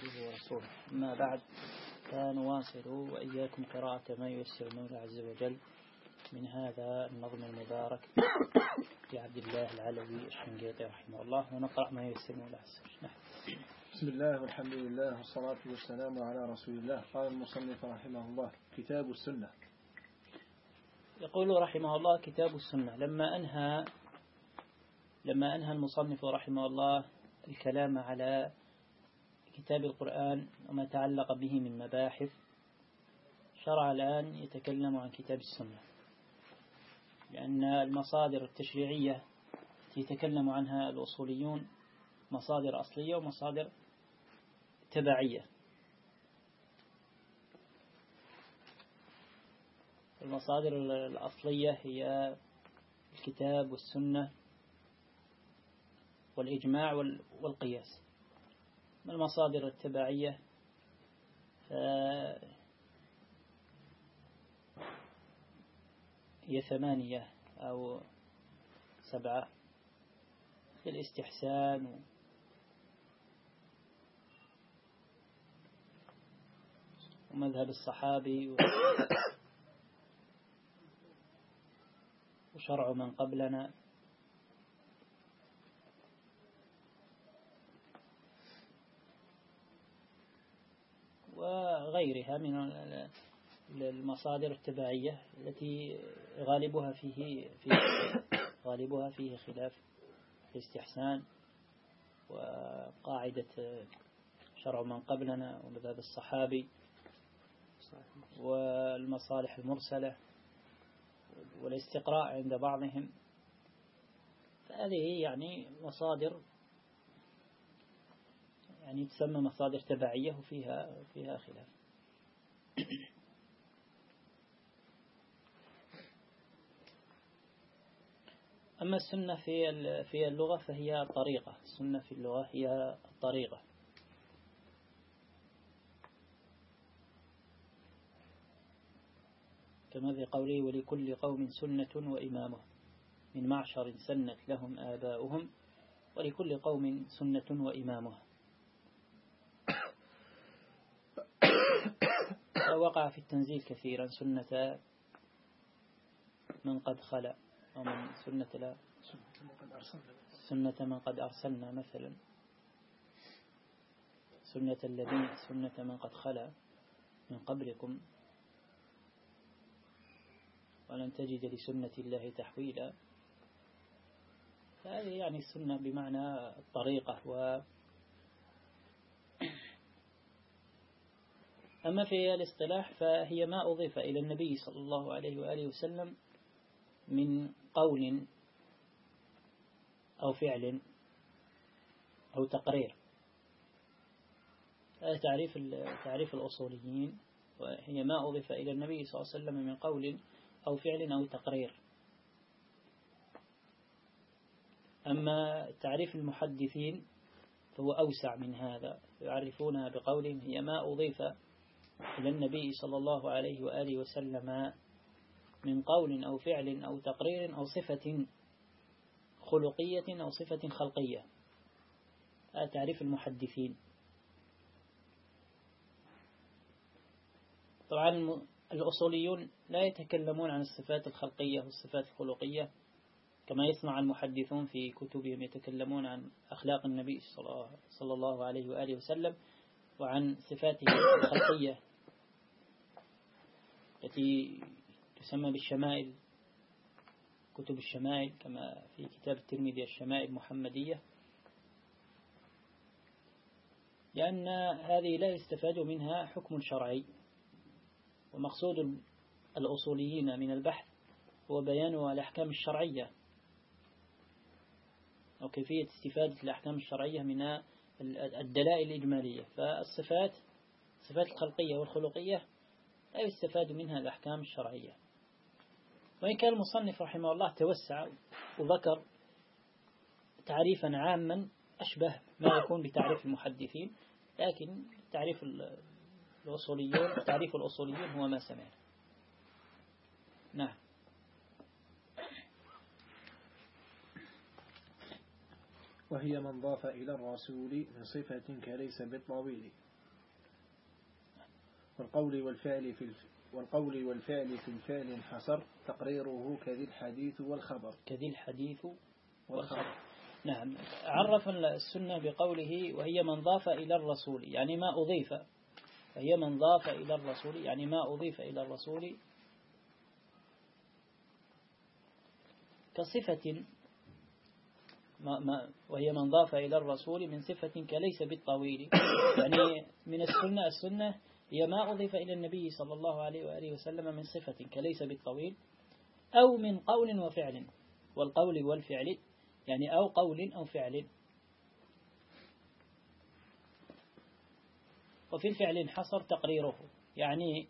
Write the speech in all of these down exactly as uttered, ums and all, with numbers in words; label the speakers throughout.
Speaker 1: عبده ورسوله. أما بعد، فنواصل وإياكم قراءة ما ييسر المولى عز وجل من هذا النظم المبارك لعبد الله العلوي الشنقيطي رحمه الله، ونقرأ ما ييسر المولى عز وجل.
Speaker 2: بسم الله والحمد لله والصلاة والسلام على رسول الله. قال المصنف رحمه الله: كتاب السنة.
Speaker 1: يقول رحمه الله: كتاب السنة. لما أنهى لما أنهى المصنف رحمه الله الكلام على كتاب القرآن وما تعلق به من مباحث، شرع الآن يتكلم عن كتاب السنة، لأن المصادر التشريعية التي يتكلم عنها الأصوليون مصادر أصلية ومصادر تبعية. المصادر الأصلية هي الكتاب والسنة والإجماع والقياس. المصادر التبعية هي ثمانية أو سبعة: في الاستحسان ومذهب الصحابي وشرع من قبلنا وغيرها من المصادر التبعية التي غالبها فيه فيه غالبها فيه خلاف الاستحسان وقاعدة شرع من قبلنا ومذهب الصحابي والمصالح المرسلة والاستقراء عند بعضهم. فهذه يعني مصادر يعني تسمى مصادر تبعية وفيها فيها خلاف. أما السنة في في اللغة فهي طريقة. السنة في اللغة هي الطريقة، كما في قوله: ولكل قوم سنة وإمامه من معشر سنت لهم آباؤهم ولكل قوم سنة وإمامه. ووقع في التنزيل كثيرا سنة من قد خلق، ومن سنة لا سنة من قد أرسلنا مثلا، سنة الذين سنة من قد خلق من قبلكم ولن تجد لسنة الله تحويلا. فهذه يعني السنة بمعنى الطريقة. و أما في الاصطلاح فهي ما أضيف إلى النبي صلى الله عليه وآله وسلم من قول أو فعل أو تقرير. هذا تعريف تعريف الأصوليين، وهي ما أضيف إلى النبي صلى الله عليه وسلم من قول أو فعل أو تقرير. أما تعريف المحدثين فهو أوسع من هذا، يعرفونها بقولهم: هي ما أضيف إلى النبي صلى الله عليه وآله وسلم من قول أو فعل أو تقرير أو صفة خلقية أو صفة خلقية. هذا تعريف المحدثين. طبعا الأصوليون لا يتكلمون عن الصفات الخلقية والصفات الخلقية كما يسمع المحدثون في كتبهم، يتكلمون عن أخلاق النبي صلى الله عليه وآله وسلم وعن صفاته الخلقية التي تسمى بالشمائل، كتب الشمائل، كما في كتاب الترمذي الشمائل المحمدية، لأن هذه لا يستفاد منها حكم شرعي. ومقصود الأصوليين من البحث هو بيان الأحكام الشرعية وكيفية استفادة الأحكام الشرعية من الدلائل الإجمالية. فالصفات الصفات الخلقية والخلقية لا يستفاد منها الأحكام الشرعية. وإن كان المصنف رحمه الله توسع وذكر تعريفا عاما أشبه ما يكون بتعريف المحدثين، لكن تعريف الأصوليون تعريف الأصوليون هو ما سمعنا. نعم.
Speaker 2: وهي من ضاف إلى الرسول من صفة كليس بالطويل. والقول والفعل في الف والقول والفعل في الفعل انحصر تقريره كذي الحديث والخبر.
Speaker 1: كذي الحديث
Speaker 2: والخبر.
Speaker 1: نعم. عرف السنة بقوله وهي من ضاف إلى الرسول، يعني ما أضيف، وهي من ضاف إلى الرسول يعني ما أضيف إلى الرسول كصفة ما ما وهي من ضاف إلى الرسول من صفة كليس بالطويل، يعني من السنة السنة هي ما أضيف إلى النبي صلى الله عليه وآله وسلم من صفة كليس بالطويل، أو من قول وفعل، والقول والفعل يعني أو قول أو فعل. وفي الفعل انحصر تقريره، يعني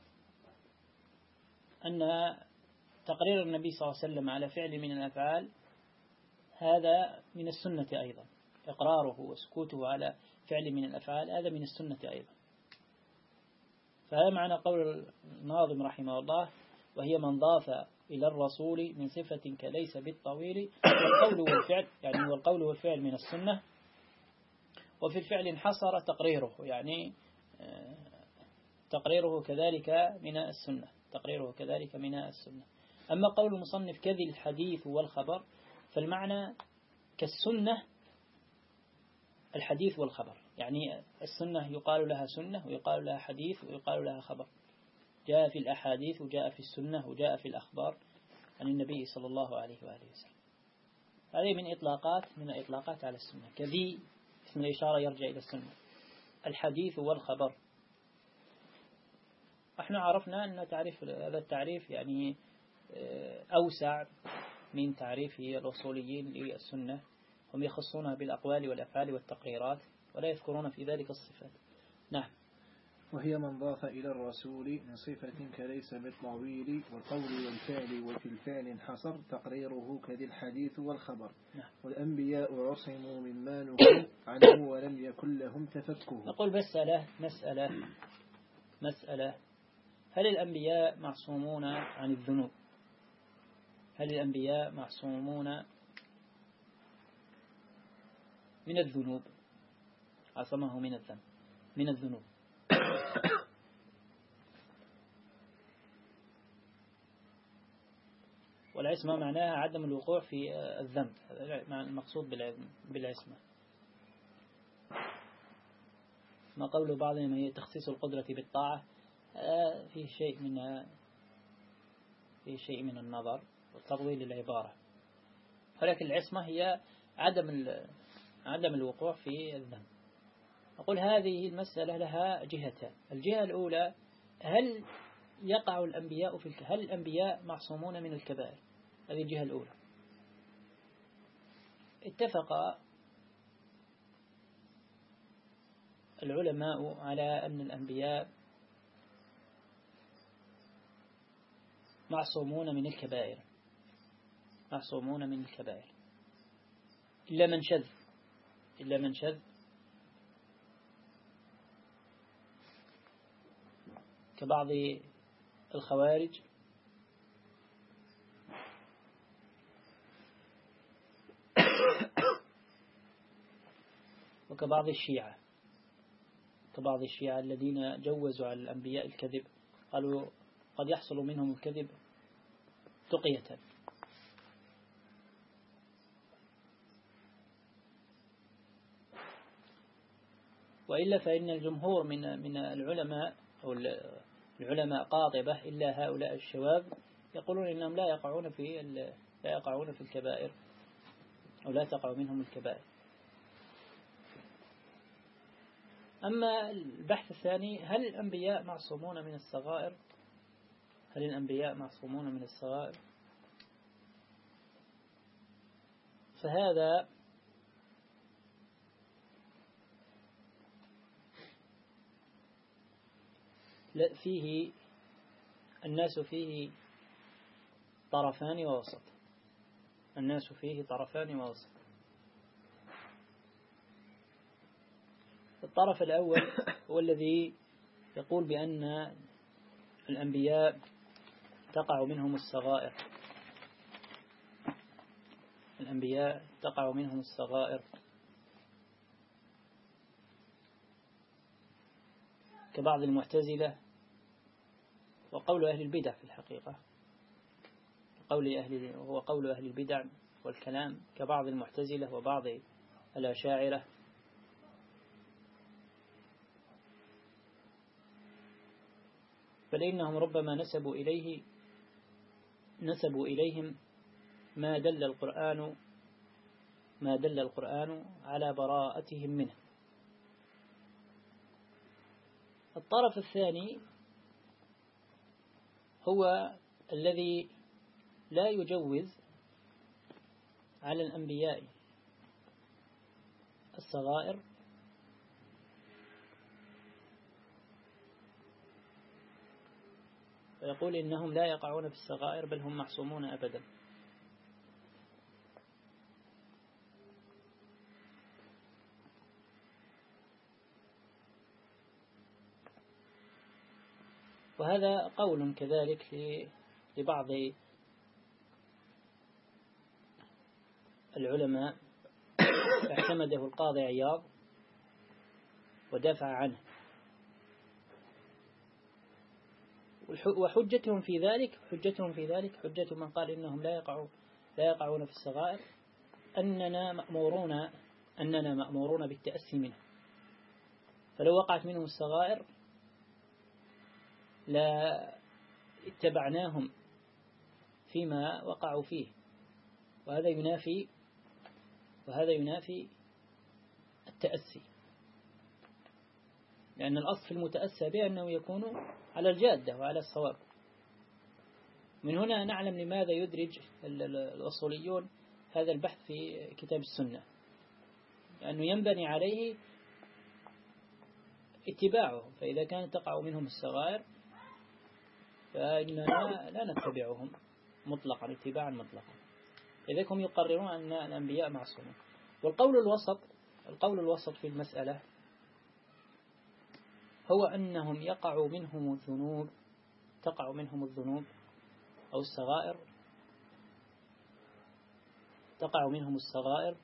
Speaker 1: أن تقرير النبي صلى الله عليه وسلم على فعل من الأفعال هذا من السنة أيضا، إقراره وسكوته على فعل من الأفعال هذا من السنة أيضا. فهذا معنى قول الناظم رحمه الله وهي من ضاف إلى الرسول من صفة كليس بالطويل، والقول والفعل يعني والقول والفعل من السنة. وفي الفعل انحصر تقريره، يعني تقريره كذلك من السنة، تقريره كذلك من السنة. أما قول المصنف كذي الحديث والخبر فالمعنى كالسنة الحديث والخبر، يعني السنة يقال لها سنة ويقال لها حديث ويقال لها خبر، جاء في الأحاديث وجاء في السنة وجاء في الأخبار عن النبي صلى الله عليه وآله وسلم. هذه من إطلاقات من الإطلاقات على السنة. كذي اسم الإشارة يرجع إلى السنة، الحديث والخبر. احنا عرفنا أن تعريف هذا التعريف يعني أوسع من تعريف الأصوليين للسنة، هم يخصونها بالأقوال والأفعال والتقريرات ولا يذكرون في ذلك الصفات. نعم.
Speaker 2: وهي من ضاف إلى الرسول من صفة كليس بالطويل والقول والفعل وفي الفعل انحصر تقريره كذي الحديث والخبر.
Speaker 1: نعم.
Speaker 2: والأنبياء عصموا مما نهوا عنه ولم يكن لهم تفكه.
Speaker 1: نقول مسألة مسألة مسألة هل الأنبياء معصومون عن الذنوب؟ هل الأنبياء معصومون من الذنوب؟ عصمه من الذنب من الذنوب. والعصمة معناها عدم الوقوع في الذنب، المقصود بالعصمة. ما قول بعضهم هي تخصيص القدرة بالطاعة، فيه شيء من فيه شيء من النظر وتطويل العبارة، ولكن العصمة هي عدم عدم الوقوع في الذنب. أقول هذه المسألة لها جهتان. الجهة الأولى هل يقع الأنبياء في الك... هل الأنبياء معصومون من الكبائر؟ هذه الجهة الأولى. اتفق العلماء على أن الأنبياء معصومون من الكبائر، معصومون من الكبائر إلا من شذ إلا من شذ كبعض الخوارج وكبعض الشيعة كبعض الشيعة الذين جوزوا على الأنبياء الكذب، قالوا قد يحصل منهم الكذب تقية. وإلا فإن الجمهور من من العلماء أو العلماء قاطبة إلا هؤلاء الشباب يقولون إنهم لا يقعون في لا يقعون في الكبائر أو لا تقع منهم الكبائر. أما البحث الثاني هل الأنبياء معصومون من الصغائر؟ هل الأنبياء معصومون من الصغائر؟ فهذا فيه الناس فيه طرفان ووسط الناس فيه طرفان ووسط. الطرف الأول هو الذي يقول بأن الأنبياء تقع منهم الصغائر الأنبياء تقع منهم الصغائر كبعض المعتزلة وقول أهل البدع في الحقيقة، قول أهل وهو قول أهل البدع والكلام كبعض المعتزلة وبعض الأشاعرة. بل إنهم ربما نسبوا إليه نسبوا إليهم ما دل القرآن ما دل القرآن على براءتهم منه. الطرف الثاني هو الذي لا يجوز على الأنبياء الصغائر ويقول إنهم لا يقعون في الصغائر بل هم معصومون أبدا. وهذا قول كذلك لبعض العلماء اعتمده القاضي عياض ودافع عنه، وحجتهم في ذلك حجتهم في ذلك حجة من قال إنهم لا يقعون لا يقعون في الصغائر أننا مأمورون أننا مأمورون بالتأسي منه، فلو وقعت منهم الصغائر لا اتبعناهم فيما وقعوا فيه، وهذا ينافي وهذا ينافي التأسي، لأن الأصل في المتأسى به أنه يكون على الجادة وعلى الصواب. من هنا نعلم لماذا يدرج الأصوليون هذا البحث في كتاب السنة، لأنه ينبني عليه اتباعه، فإذا كانت تقع منهم الصغائر فإننا لا نتبعهم مطلقا اتباعا مطلقا، إذا هم يقررون أن الأنبياء معصومون. والقول الوسط القول الوسط في المسألة هو أنهم يقع منهم الذنوب تقع منهم الذنوب أو الصغائر تقع منهم الصغائر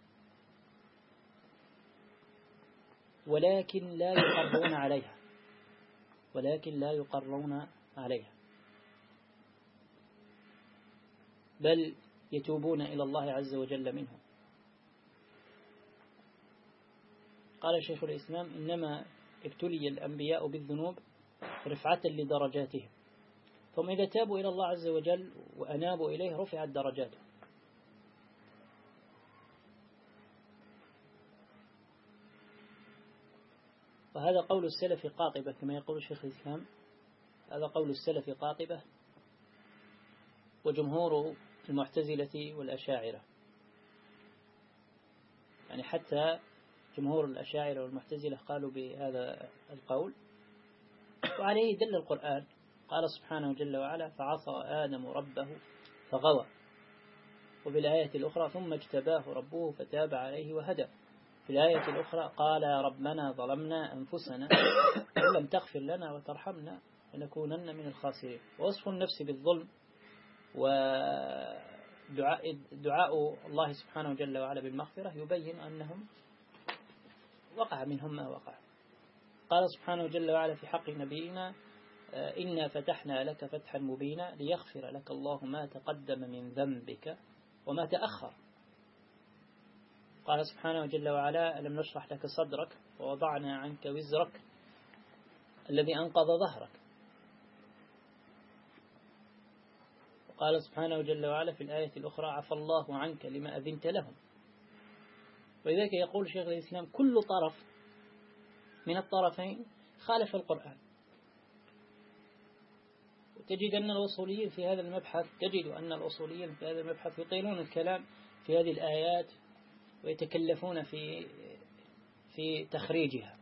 Speaker 1: ولكن لا يقرون عليها ولكن لا يقرون عليها بل يتوبون إلى الله عز وجل منهم. قال شيخ الإسلام: إنما ابتلي الأنبياء بالذنوب رفعة لدرجاتهم، ثم إذا تابوا إلى الله عز وجل وأنابوا إليه رفعت درجاتهم. وهذا قول السلف قاطبة كما يقول شيخ الإسلام، هذا قول السلف قاطبة وجمهور المعتزلة والأشاعرة، يعني حتى جمهور الأشاعرة والمعتزلة قالوا بهذا القول، وعليه دل القرآن. قال سبحانه جل وعلا: فعصى آدم ربه فغوى. وبالآية الأخرى: ثم اجتباه ربه فتاب عليه وهدى. في الآية الأخرى: قال ربنا ظلمنا أنفسنا وإن لم تغفر لنا وترحمنا لنكونن من الخاسرين. ووصف النفس بالظلم ودعاء دعاء الله سبحانه جل وعلا بالمغفرة يبين أنهم وقع منهم ما وقع. قال سبحانه جل وعلا في حق نبينا: إنا فتحنا لك فتحا مبينا ليغفر لك الله ما تقدم من ذنبك وما تأخر. قال سبحانه جل وعلا: ألم نشرح لك صدرك ووضعنا عنك وزرك الذي أنقض ظهرك. وقال سبحانه جل وعلا في الآية الأخرى: عفى الله عنك لما أذنت لهم. ولذلك يقول شيخ الإسلام: كل طرف من الطرفين خالف القرآن. وتجد أن الأصوليين في هذا المبحث تجد أن الأصوليين في هذا المبحث يطيلون الكلام في هذه الآيات ويتكلفون في في تخريجها.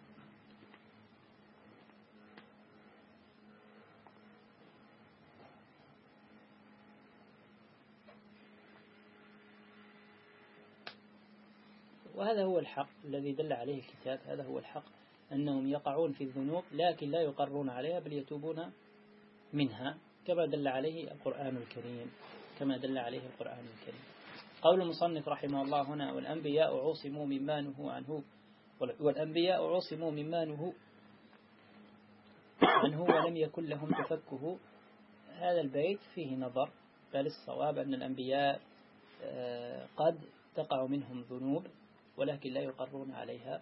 Speaker 1: وهذا هو الحق الذي دل عليه الكتاب، هذا هو الحق، أنهم يقعون في الذنوب لكن لا يقرون عليها بل يتوبون منها كما دل عليه القرآن الكريم كما دل عليه القرآن الكريم. قول المصنف رحمه الله هنا: والأنبياء عصموا مما نهوا عنه والأنبياء عصموا مما نهوا عنه ولم يكن لهم تفكه، هذا البيت فيه نظر، بل الصواب أن الأنبياء قد تقع منهم ذنوب ولكن لا يقرون عليها،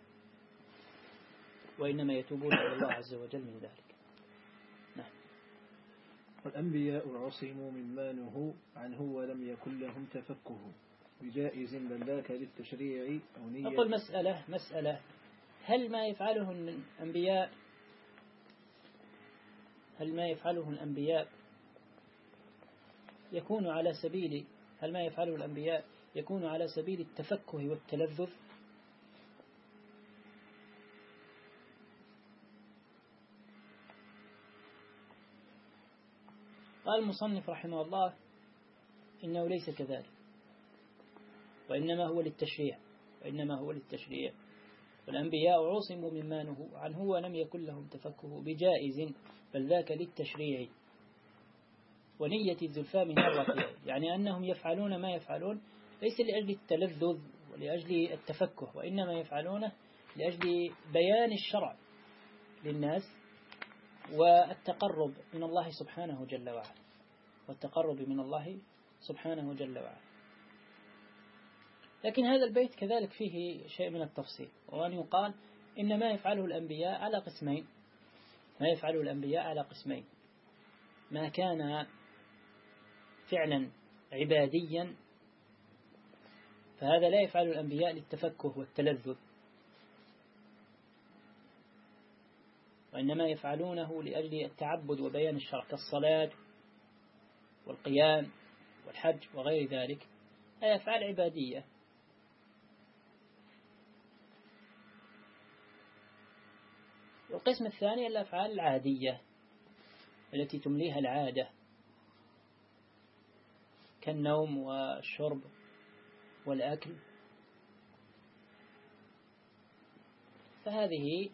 Speaker 1: وإنما يتوبون إلى الله عز وجل من ذلك. نعم.
Speaker 2: والأنبياء عصموا مما نهوا عنه ولم يكن لهم تفكه بجائز بل ذاك للتشريع أو نية.
Speaker 1: أقول مسألة مسألة هل ما يفعله الأنبياء هل ما يفعله الأنبياء يكون على سبيل هل ما يفعله الأنبياء يكون على سبيل التفكه والتلذذ؟ قال المصنف رحمه الله إنه ليس كذلك، وإنما هو للتشريع وإنما هو للتشريع والأنبياء عصموا مما نهوا عنه ولم يكن لهم تفكه بجائز بل ذاك للتشريع ونية الزلفاء من الرفيع، يعني أنهم يفعلون ما يفعلون ليس لأجل التلذذ ولأجل التفكه، وإنما يفعلونه لأجل بيان الشرع للناس والتقرب من الله سبحانه جل وعلا والتقرب من الله سبحانه جل وعلا. لكن هذا البيت كذلك فيه شيء من التفصيل، وأن يقال إن ما يفعله الأنبياء على قسمين ما يفعله الأنبياء على قسمين ما كان فعلا عباديا فهذا لا يفعل الأنبياء للتفكه والتلذذ، وإنما يفعلونه لأجل التعبد وبيان الشرع كالصلاة والقيام والحج وغير ذلك، هي أفعال عبادية. والقسم الثاني الأفعال العادية التي تمليها العادة كالنوم والشرب والأكل، فهذه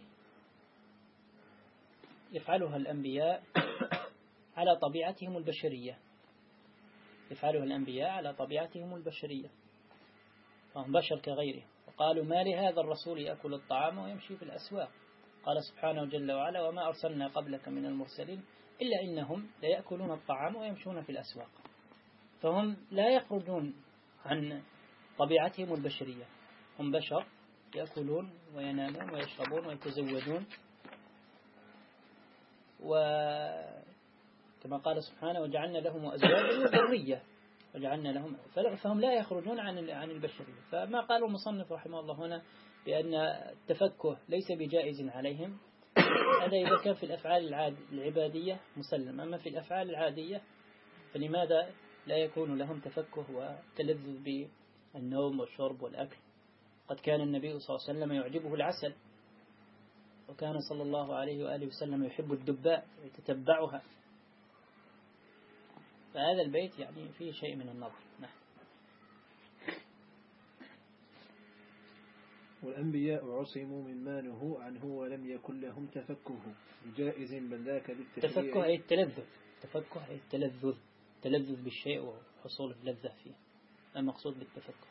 Speaker 1: يفعلها الأنبياء على طبيعتهم البشرية يفعلها الأنبياء على طبيعتهم البشرية فهم بشر كغيره. وقالوا ما لهذا الرسول يأكل الطعام ويمشي في الأسواق، قال سبحانه جل وعلا وما أرسلنا قبلك من المرسلين إلا إنهم ليأكلون الطعام ويمشون في الأسواق، فهم لا يخرجون عن طبيعتهم البشرية، هم بشر يأكلون وينامون ويشربون ويتزوجون، وكما قال سبحانه وجعلنا لهم أزواجا وذرية وجعلنا لهم، فهم لا يخرجون عن عن البشرية. فما قال المصنف رحمه الله هنا بأن التفكه ليس بجائز عليهم، هذا إذا كان في الأفعال العبادية مسلم، أما في الأفعال العادية فلماذا لا يكون لهم تفكه وتلذذ بالنوم والشرب والأكل؟ قد كان النبي صلى الله عليه وسلم يعجبه العسل، وكان صلى الله عليه وآله وسلم يحب الدباء ويتتبعها، فهذا البيت يعني فيه شيء من النظر. نعم.
Speaker 2: والأنبياء عصموا مما نهوا عنه ولم يكن لهم تفكه بجائز بل ذاك للتشريع.
Speaker 1: تفكه أي التلذذ تفكه أي التلذذ تلذذ بالشيء وحصول اللذة فيه، المقصود بالتفكه.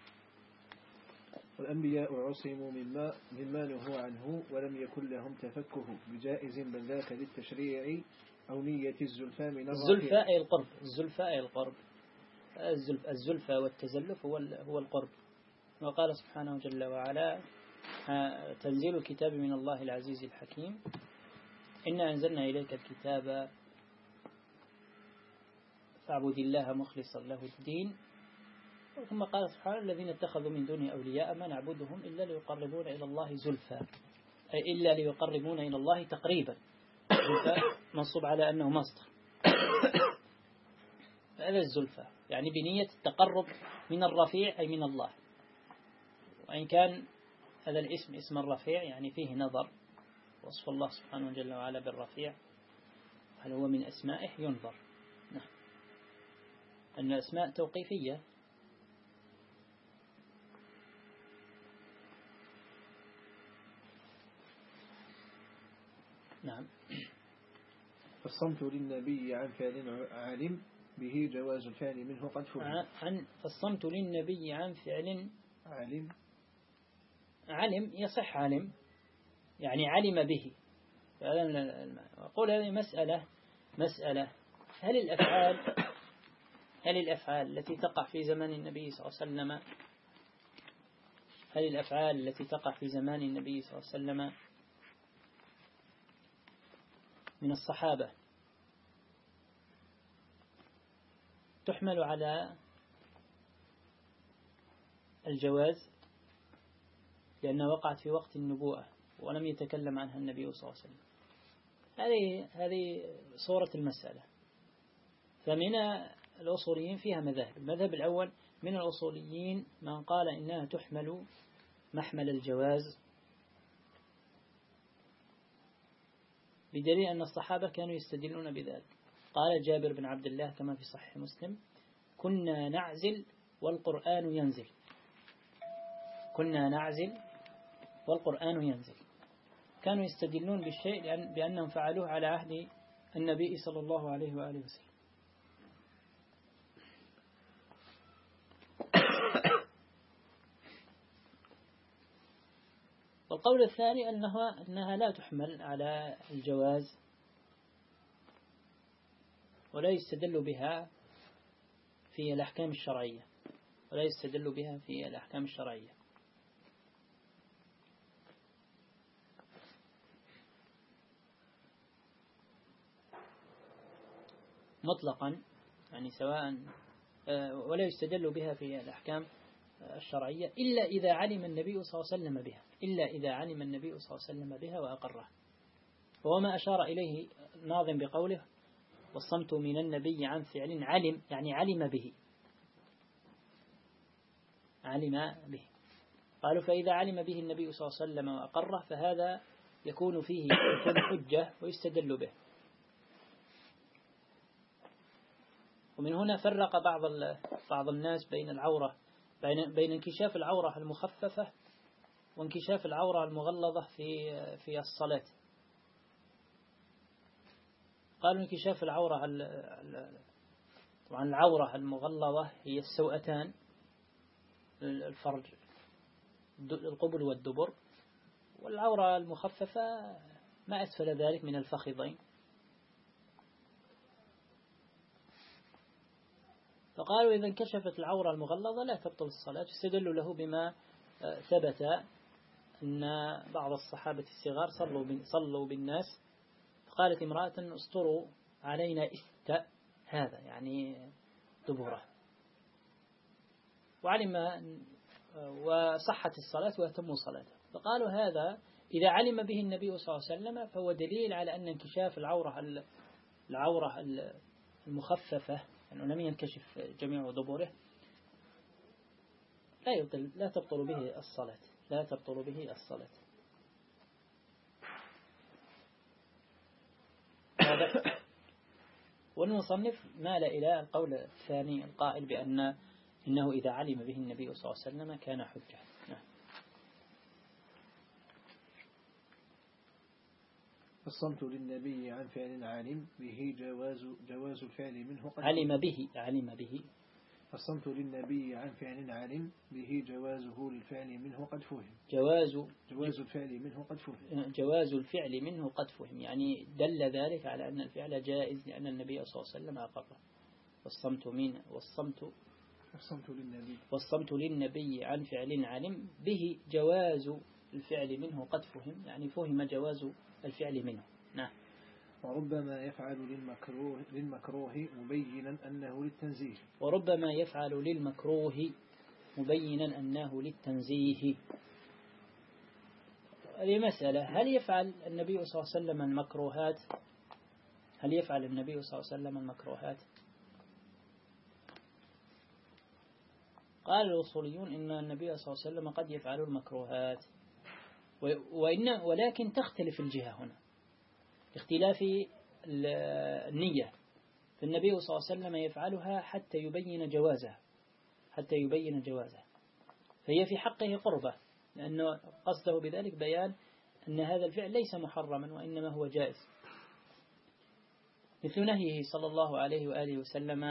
Speaker 2: والأنبياء عصموا مما مما نهوا عنه ولم يكن لهم تفكه بجائز بل ذاك للتشريع أو نية الزلفاء من الرفيع.
Speaker 1: الزلفاء أي القرب الزلفاء أي القرب الزلفاء والتزلف هو هو القرب. وقال سبحانه جل وعلا تنزيل الكتاب من الله العزيز الحكيم إنا أنزلنا إليك الكتاب فاعبد الله مخلصا له الدين. ثم قال سبحانه الذين اتخذوا من دونه أولياء ما نعبدهم إلا ليقربون إلى الله زلفى، أي إلا ليقربون إلى الله تقريبا، زلفى منصوب على أنه مصدر، هذا الزلفى يعني بنية التقرب من الرفيع أي من الله. وإن كان هذا الاسم اسم الرفيع يعني فيه نظر، وصف الله سبحانه جل وعلا بالرفيع هل هو من أسمائه ينظر، نعم، أن الأسماء توقيفية. نعم.
Speaker 2: فالصمت للنبي عن فعل عالم به جواز الفعل منه قد فهم.
Speaker 1: عن فالصمت للنبي عن فعل
Speaker 2: عالم
Speaker 1: علم يصح علم يعني علم به، هذا من المعنى. أقول هذه مسألة مسألة هل الأفعال هل الأفعال التي تقع في زمان النبي صلى الله عليه وسلم هل الأفعال التي تقع في زمان النبي صلى الله عليه وسلم من الصحابة تحمل على الجواز لأنها وقعت في وقت النبوءة ولم يتكلم عنها النبي صلى الله عليه وسلم؟ هذه هذه صورة المسألة. فمن الأصوليين فيها مذاهب. المذهب الأول من الأصوليين من قال إنها تحمل محمل الجواز بدليل أن الصحابة كانوا يستدلون بذلك. قال جابر بن عبد الله كما في صحيح مسلم: كنا نعزل والقرآن ينزل كنا نعزل والقرآن ينزل. كانوا يستدلون بالشيء لأن بأنهم فعلوه على عهد النبي صلى الله عليه وآله وسلم. والقول الثاني أنها, أنها لا تحمل على الجواز ولا يستدل بها في الأحكام الشرعية ولا يستدل بها في الأحكام الشرعية. مطلقا يعني سواء ولا يستدل بها في الأحكام الشرعية إلا إذا علم النبي صلى الله عليه وسلم بها إلا إذا علم النبي صلى الله عليه وسلم بها وأقرها. وهو ما أشار إليه ناظم بقوله: والصمت من النبي عن فعل علم، يعني علم به علم به. قالوا فإذا علم به النبي صلى الله عليه وسلم وأقره فهذا يكون فيه يكون حجة ويستدل به. ومن هنا فرق بعض بعض الناس بين العورة بين بين انكشاف العورة المخففة وانكشاف العورة المغلظة في في الصلاة. قالوا انكشاف العورة طبعا العورة المغلظة هي السوأتان، الفرج، القبل والدبر، والعورة المخففة ما أسفل ذلك من الفخذين. فقالوا إذا انكشفت العورة المغلظة لا تبطل الصلاة. استدلوا له بما ثبت أن بعض الصحابة الصغار صلوا صلوا بالناس، فقالت امرأة: اسطروا علينا است هذا، يعني دبره، وعلم وصحت الصلاة وأتموا صلاته. فقالوا هذا إذا علم به النبي صلى الله عليه وسلم فهو دليل على أن انكشاف العورة العورة المخففة أنه لم ينكشف جميع دبره لا يبطل لا تبطل به الصلاة لا تبطل به الصلاة. والمصنف مال إلى القول الثاني القائل بأن إنه إذا علم به النبي صلى الله عليه وسلم كان حجة.
Speaker 2: الصمت للنبي عن فعل علم به جواز جواز الفعل منه قد
Speaker 1: علم به علم به
Speaker 2: الصمت للنبي عن فعل علم به جوازه للفعل منه قد فهم
Speaker 1: جواز
Speaker 2: جواز الفعل منه قد فهم
Speaker 1: جواز الفعل منه قد فهم يعني دل ذلك على أن الفعل جائز لأن النبي صلى الله عليه وسلم أقره. والصمت من والصمت
Speaker 2: والصمت للنبي
Speaker 1: والصمت للنبي عن فعل علم به جواز الفعل منه قد فهم، يعني فهم جواز الفعل منه. نعم.
Speaker 2: وربما يفعل للمكروه للمكروه مبينا أنه للتنزيه
Speaker 1: وربما يفعل للمكروه مبينا أنه للتنزيه. هذه مسألة: هل يفعل النبي صلى الله عليه وسلم المكروهات هل يفعل النبي صلى الله عليه وسلم المكروهات؟ قال الأصوليون إن النبي صلى الله عليه وسلم قد يفعل المكروهات، وإن ولكن تختلف الجهة هنا اختلاف النية. فالنبي صلى الله عليه وسلم يفعلها حتى يبين جوازها حتى يبين جوازها فهي في حقه قربة، لأنه قصده بذلك بيان أن هذا الفعل ليس محرما وإنما هو جائز، مثل نهيه صلى الله عليه وآله وسلم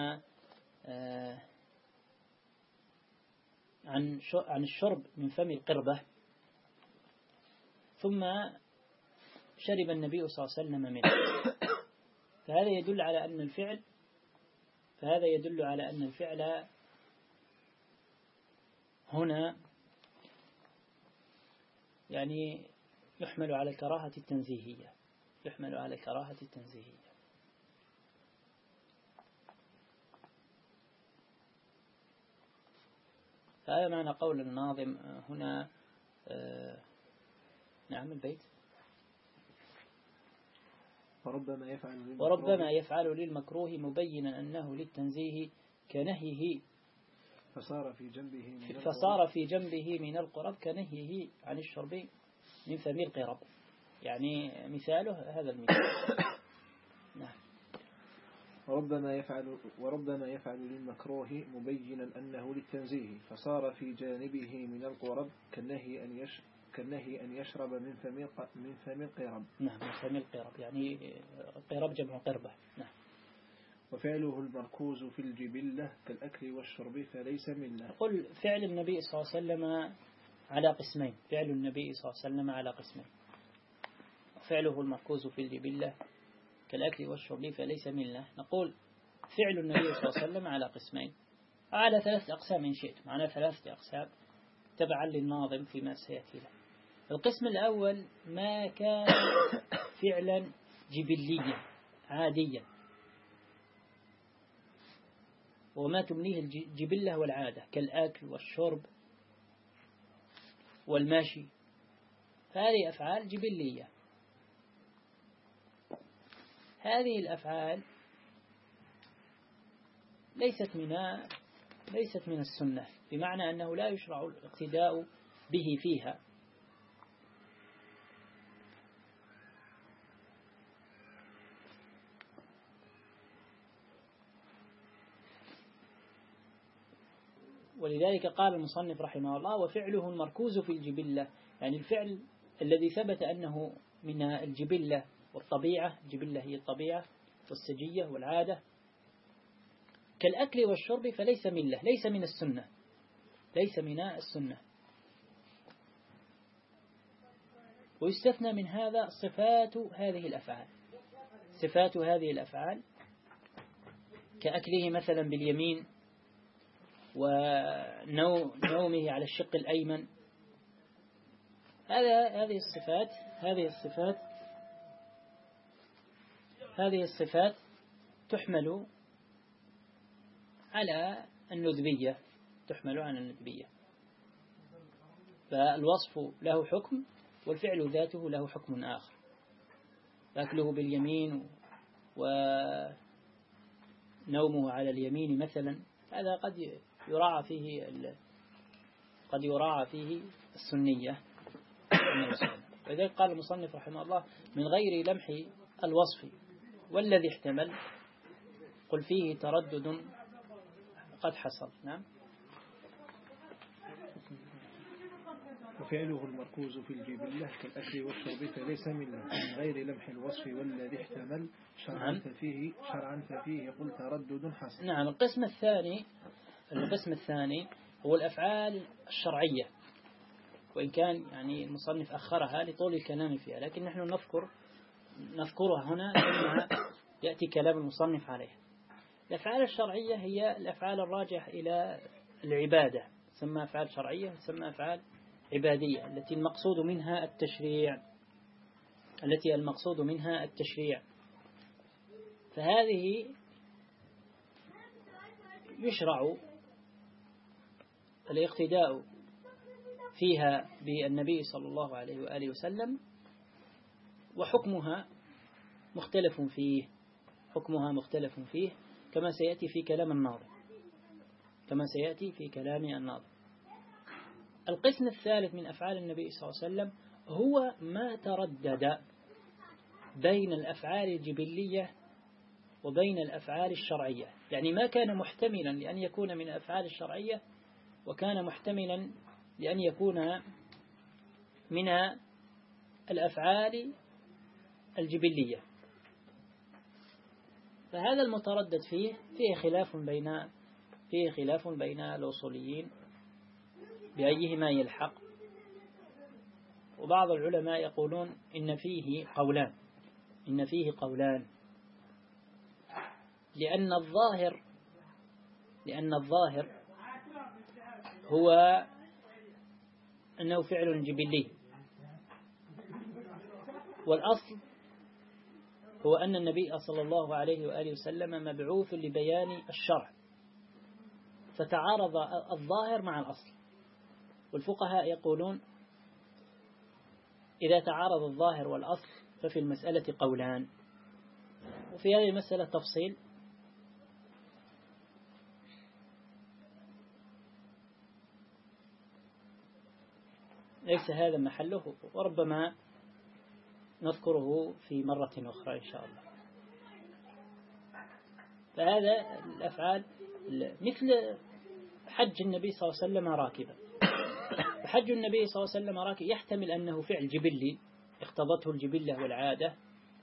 Speaker 1: عن عن الشرب من فم القربة ثم شرب النبي صلى الله عليه وسلم منه. فهذا يدل على أن الفعل فهذا يدل على أن الفعل هنا يعني يحمل على الكراهة التنزيهية يحمل على الكراهة التنزيهية. هذا معنى قول الناظم هنا. آه نعم البيت
Speaker 2: وربما يفعل للمكروه,
Speaker 1: وربما يفعل للمكروه مبينا أنه للتنزيه كنهيه
Speaker 2: فصار في جنبه من
Speaker 1: فصار في جنبه من القرب كنهيه عن الشرب من فم القرب. يعني مثاله هذا المثال. نعم.
Speaker 2: وربما يفعل وربما يفعل للمكروه مبينا أنه للتنزيه فصار في جانبه من القرب كالنهي أن يش كالنهي أن يشرب من فم من فم القرب.
Speaker 1: نعم من فم القرب يعني قرب جمع قربة. نعم.
Speaker 2: وفعله المركوز في الجبلة كالأكل والشرب فليس منه.
Speaker 1: قل فعل النبي صلى الله عليه وسلم على قسمين. فعل النبي صلى الله عليه وسلم على قسمين. فعله المركوز في الجبلة كالأكل والشرب فليس منه. نقول فعل النبي صلى الله عليه وسلم على قسمين على ثلاث أقسام إن شئت معنا ثلاثة أقسام تبعا للناظم فيما سيأتي له. القسم الأول ما كان فعلا جبليا عاديا وما تمليه الجبلة والعادة كالأكل والشرب والماشي. هذه أفعال جبلية. هذه الأفعال ليست من ليست من السنة بمعنى أنه لا يشرع الاقتداء به فيها. ولذلك قال المصنف رحمه الله وفعله المركوز في الجبلة يعني الفعل الذي ثبت أنه من الجبلة والطبيعة. الجبلة هي الطبيعة والسجية والعادة كالأكل والشرب فليس منه ليس من السنة ليس من السنة. ويستثنى من هذا صفات هذه الأفعال. صفات هذه الأفعال كأكله مثلا باليمين ونومه على الشق الأيمن. هذا هذه الصفات هذه الصفات هذه الصفات تحمل على الندبية تحمل على الندبية. فالوصف له حكم والفعل ذاته له حكم آخر. أكله باليمين ونومه على اليمين مثلا هذا قد يراعى فيه قد يراعى فيه السنية. فلذلك قال المصنف رحمه الله من غير لمح الوصف والذي احتمل قل فيه تردد قد حصل. نعم.
Speaker 2: وفعله المركوز في الجبلة كالأكل والشرب فليس منه من غير لمح الوصف والذي احتمل شرعا نعم. ففيه شرعا ففيه قل تردد حصل.
Speaker 1: نعم. القسم الثاني القسم الثاني هو الأفعال الشرعية وإن كان يعني المصنف أخرها لطول الكلام فيها لكن نحن نذكر نذكرها هنا ثم يأتي كلام المصنف عليها. الأفعال الشرعية هي الأفعال الراجعة إلى العبادة تسمى أفعال شرعية تسمى أفعال عبادية التي المقصود منها التشريع التي المقصود منها التشريع. فهذه يشرع الاقتداء فيها بالنبي صلى الله عليه وآله وسلم وحكمها مختلف فيه حكمها مختلف فيه كما سيأتي في كلام الناظم كما سيأتي في كلام الناظم. القسم الثالث من أفعال النبي صلى الله عليه وسلم هو ما تردد بين الأفعال الجبلية وبين الأفعال الشرعية يعني ما كان محتملا لأن يكون من الأفعال الشرعية وكان محتملا لأن يكون من الأفعال الجبلية. فهذا المتردد فيه فيه خلاف بين فيه خلاف بين الأصوليين بأيهما يلحق. وبعض العلماء يقولون إن فيه قولان إن فيه قولان لأن الظاهر لأن الظاهر هو أنه فعل جبلي، والأصل هو أن النبي صلى الله عليه وآله وسلم مبعوث لبيان الشرع، فتعارض الظاهر مع الأصل. والفقهاء يقولون إذا تعارض الظاهر والأصل ففي المسألة قولان، وفي هذه المسألة تفصيل. ليس هذا محله، وربما نذكره في مرة أخرى إن شاء الله. فهذا الأفعال مثل حج النبي صلى الله عليه وسلم راكبا. حج النبي صلى الله عليه وسلم راكب يحتمل أنه فعل جبلي اقتضته الجبلة والعادة،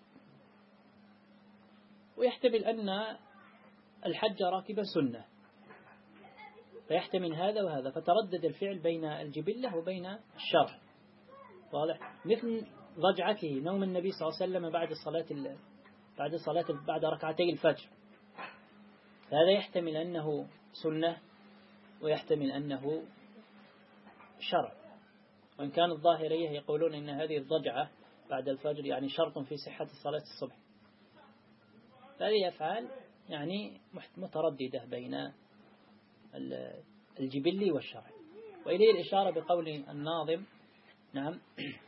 Speaker 1: ويحتمل أن الحج راكبا سنة، فيحتمل هذا وهذا، فتردد الفعل بين الجبلة وبين الشرع. واضح؟ مثل ضجعته نوم النبي صلى الله عليه وسلم بعد الصلاة بعد الصلاة بعد ركعتي الفجر، هذا يحتمل أنه سنة ويحتمل أنه شرع، وإن كان الظاهرية يقولون إن هذه الضجعة بعد الفجر يعني شرط في صحة صلاة الصبح. هذه أفعال يعني مترددة بين الجبلي والشرع. وإليه الإشارة بقول الناظم نعم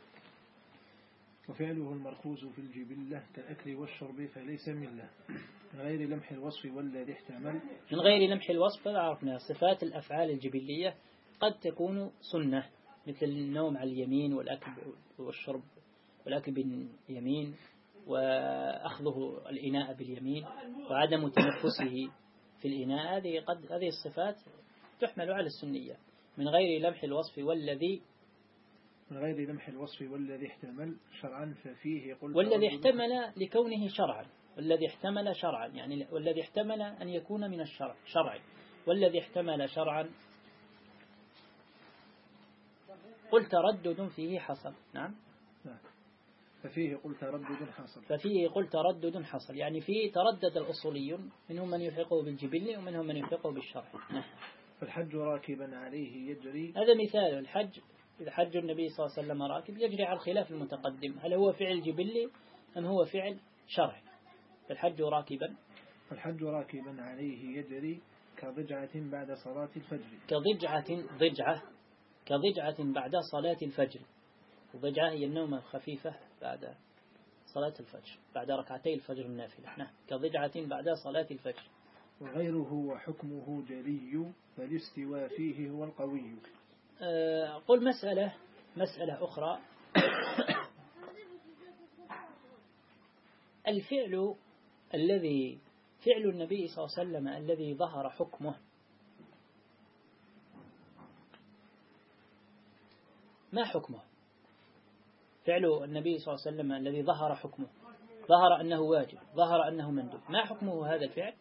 Speaker 2: وفعله المركوز في الجبلة كالأكل والشرب فليس ملة من غير لمح الوصف والذي احتمل. من
Speaker 1: غير لمح الوصف عرفنا صفات الأفعال الجبلية قد تكون سنة، مثل النوم على اليمين والأكل والشرب والأكل باليمين وأخذه الإناء باليمين وعدم تنفسه في الإناء، هذه قد هذه الصفات تحمل على السنية. من غير لمح الوصف والذي
Speaker 2: من غير لمح الوصف والذي احتمل شرعا ففيه قلت
Speaker 1: والذي احتمل لكونه شرعا والذي احتمل شرعا يعني والذي احتمل أن يكون من الشرع شرعي والذي احتمل شرعا قل تردد فيه حصل. نعم
Speaker 2: ففيه قل تردد حصل
Speaker 1: ففيه قل تردد حصل يعني فيه تردد الأصوليون، منهم من يلحقه بالجبل ومنهم من يلحقه بالشرع.
Speaker 2: فالحج راكبا عليه يجري،
Speaker 1: هذا مثال الحج. إذا حج النبي صلى الله عليه وسلم راكب يجري على الخلاف المتقدم، هل هو فعل جبلي أم هو فعل شرعي؟ فالحج راكبا
Speaker 2: فالحج راكبا عليه يجري كضجعة بعد صلاة الفجر
Speaker 1: كضجعة ضجعة كضجعة بعد صلاة الفجر. الضجعة هي النومة الخفيفة بعد صلاة الفجر بعد ركعتي الفجر النافلة. نعم كضجعة بعد صلاة الفجر.
Speaker 2: وغيره وحكمه جلي فالاستواء فيه هو القوي.
Speaker 1: أه قل مسألة مسألة أخرى الفعل الذي فعل النبي صلى الله عليه وسلم الذي ظهر حكمه ما حكمه؟ فعل النبي صلى الله عليه وسلم الذي ظهر حكمه ظهر أنه واجب ظهر أنه مندوب، ما حكمه هذا الفعل؟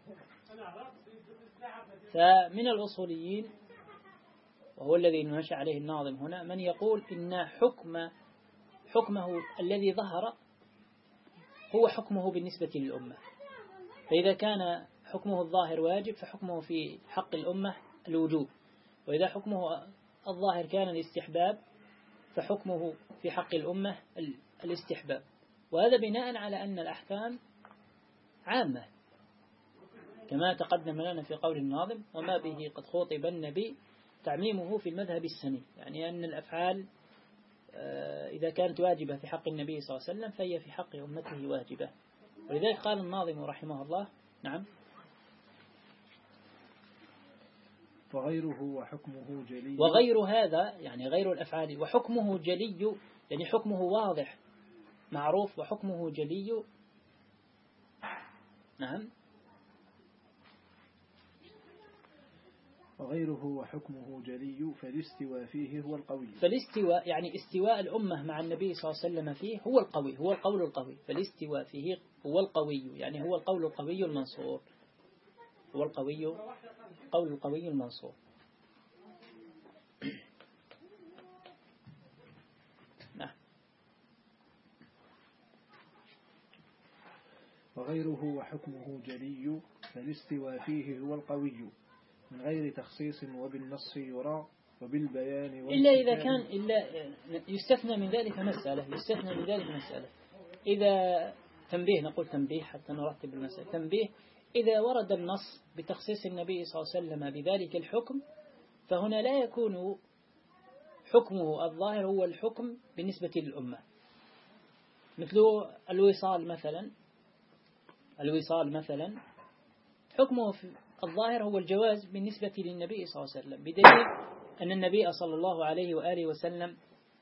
Speaker 1: فمن الأصوليين وهو الذي نشأ عليه الناظم هنا من يقول إن حكم حكمه الذي ظهر هو حكمه بالنسبة للأمة، فإذا كان حكمه الظاهر واجب فحكمه في حق الأمة الوجوب، وإذا حكمه الظاهر كان الاستحباب فحكمه في حق الأمة الاستحباب. وهذا بناء على أن الأحكام عامة كما تقدم لنا في قول الناظم وما به قد خاطب النبي تعميمه في المذهب السني، يعني أن الأفعال إذا كانت واجبة في حق النبي صلى الله عليه وسلم فهي في حق أمته واجبة. ولذلك قال الناظم رحمه الله نعم
Speaker 2: وغيره وحكمه جلي
Speaker 1: وغير هذا يعني غير الأفعال وحكمه جلي يعني حكمه واضح معروف وحكمه جلي. نعم
Speaker 2: وغيره وحكمه جلي فالاستواء فيه هو القوي.
Speaker 1: فالاستواء يعني استواء الأمة مع النبي صلى الله عليه وسلم فيه هو القوي هو القول القوي. فالاستواء فيه هو القوي يعني هو القول القوي المنصور هو القوي قول القوي المنصور.
Speaker 2: وغيره وحكمه جلي فالاستواء فيه هو القوي من غير تخصيص وبالنص يرى وبالبيان
Speaker 1: إلا إذا كان إلا يستثنى من ذلك مسألة يستثنى من ذلك مسألة إذا تنبيه نقول تنبيه حتى نرتب المسألة تنبيه إذا ورد النص بتخصيص النبي صلى الله عليه وسلم بذلك الحكم فهنا لا يكون حكمه الظاهر هو الحكم بالنسبة للأمة مثل الوصال مثلا الوصال مثلا حكمه في الظاهر هو الجواز بالنسبة للنبي صلى الله عليه وسلم بدليل أن النبي صلى الله عليه وآله وسلم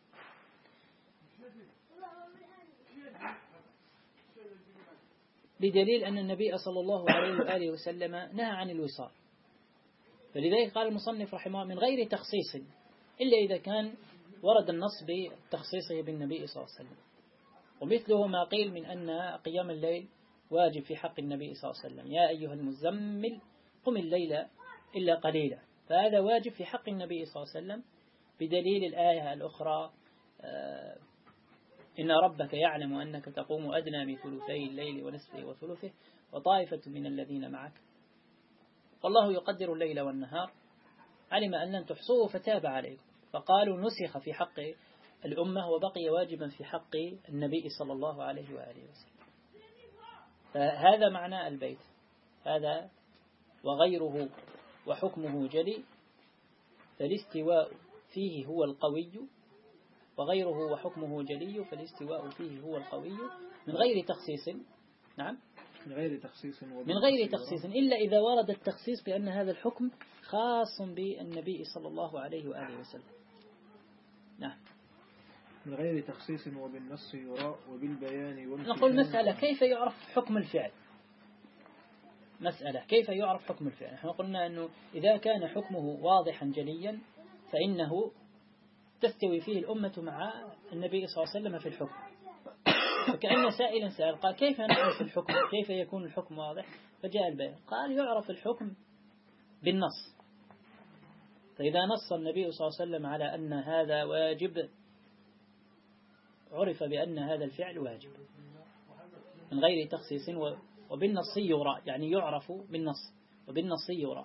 Speaker 1: بدليل أن النبي صلى الله عليه وآله وسلم نهى عن الوصال فلذلك قال المصنف رحمه الله من غير تخصيص إلا إذا كان ورد النص بتخصيصه بالنبي صلى الله عليه وسلم ومثله ما قيل من أن قيام الليل واجب في حق النبي صلى الله عليه وسلم يا أيها المزمل قم الليل إلا قليلا فهذا واجب في حق النبي صلى الله عليه وسلم بدليل الآية الأخرى آه إن ربك يعلم أنك تقوم أدنى من ثلثي الليل ونصفه وثلثه وطائفة من الذين معك والله يقدر الليل والنهار علم أن لن تحصوه فتاب عليكم فقالوا نسخ في حق الأمة وبقي واجبا في حق النبي صلى الله عليه وآله وسلم فهذا معنى البيت هذا وغيره وحكمه جلي فالاستواء فيه هو القوي وغيره وحكمه جلي فالاستواء فيه هو القوي من غير تخصيص نعم
Speaker 2: من غير تخصيص
Speaker 1: من غير تخصيص إلا إذا ورد التخصيص بأن هذا الحكم خاص بالنبي صلى الله عليه وآله وسلم نعم
Speaker 2: من غير تخصيص وبالنص يرى وبالبيان
Speaker 1: نقول مسألة كيف يعرف حكم الفعل مسألة كيف يعرف حكم الفعل نحن قلنا أنه إذا كان حكمه واضحا جليا فإنه تستوي فيه الأمة مع النبي صلى الله عليه وسلم في الحكم فكأن سائلا سأل قال كيف نعرف الحكم كيف يكون الحكم واضح فجاء البيان قال يعرف الحكم بالنص فإذا نص النبي صلى الله عليه وسلم على أن هذا واجب عرف بأن هذا الفعل واجب من غير تخصيص وبالنص يرى يعني يعرف بالنص وبالنص يرى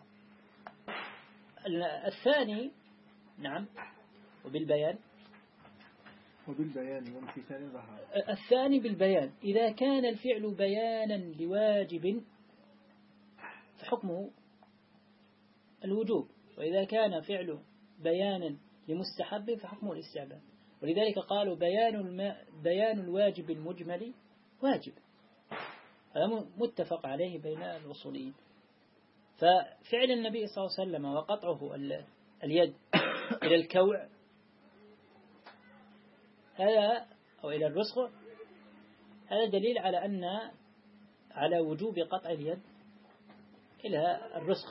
Speaker 1: الثاني نعم وبالبيان
Speaker 2: وبالبيان وامتثال ظهر
Speaker 1: الثاني بالبيان إذا كان الفعل بيانا لواجب فحكمه الوجوب وإذا كان فعل بيانا لمستحب فحكمه الاستحباب ولذلك قالوا بيان الم... بيان الواجب المجمل واجب هذا متفق عليه بين الوصوليين ففعل النبي صلى الله عليه وسلم وقطعه اليد إلى الكوع هذا أو إلى الرسغ هذا دليل على أن على وجوب قطع اليد إلى الرسغ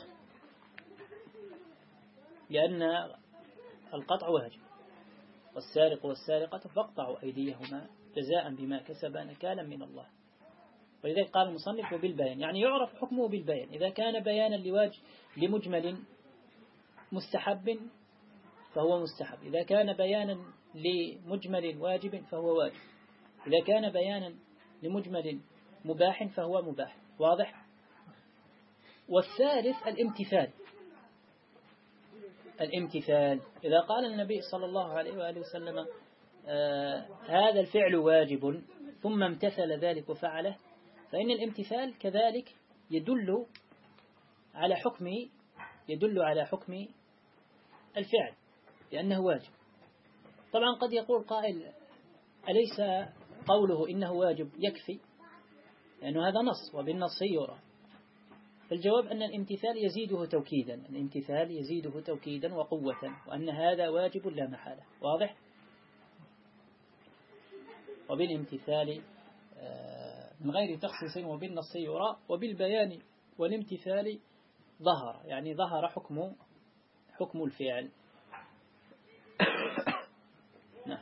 Speaker 1: لأن القطع واجب والسارق والسارقة فاقطعوا أيديهما جزاء بما كسبا نكالا من الله ولذلك قال المصنف بالبيان يعني يعرف حكمه بالبيان إذا كان بيانا لواجب لمجمل مستحب فهو مستحب إذا كان بيانا لمجمل واجب فهو واجب إذا كان بيانا لمجمل مباح فهو مباح واضح والثالث الامتثال الامتثال إذا قال النبي صلى الله عليه وآله وسلم آه هذا الفعل واجب ثم امتثل ذلك وفعله فإن الامتثال كذلك يدل على حكم يدل على حكم الفعل لأنه واجب طبعا قد يقول قائل أليس قوله إنه واجب يكفي لأنه هذا نص وبالنص يرى فالجواب أن الامتثال يزيده توكيدا الامتثال يزيده توكيدا وقوة وأن هذا واجب لا محالة واضح وبالامتثال من غير تخصيص وبالنص يرى وبالبيان والامتثال ظهر يعني ظهر حكم حكم الفعل نعم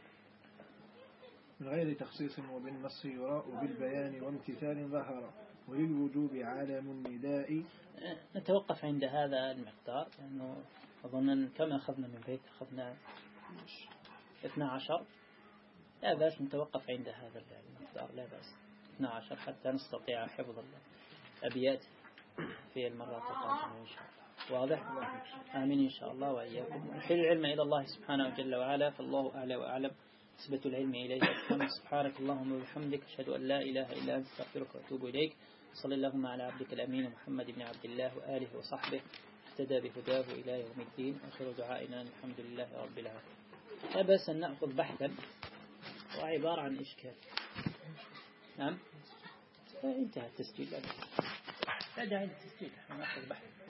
Speaker 2: من غير تخصيص وبالنص يرى وبالبيان وامتثال ظهر وللوجوب عالم النداء
Speaker 1: نتوقف عند هذا المقدار لأنه أظن كما أخذنا من بيت أخذنا اثنا عشر لا بأس نتوقف عند هذا المقدار لا بأس اثنا عشر حتى نستطيع حفظ الأبيات في المرات القادمة إن شاء الله. واضح؟ آمين إن شاء الله وإياكم. نحيل العلم إلى الله سبحانه جل وعلا، فالله أعلى وأعلم. نسبة العلم إليه الحمد. سبحانك اللهم وبحمدك أشهد أن لا إله إلا أنت أستغفرك وأتوب إليك. صلى اللهم على عبدك الأمين محمد بن عبد الله وآله وصحبه اهتدى بهداه إلى يوم الدين. آخر دعائنا الحمد لله رب العالمين. لا بأس أن نأخذ بحثا وعبارة عن إشكال. نعم انتهى التسجيل. لا داعي للتسجيل، نأخذ بحث.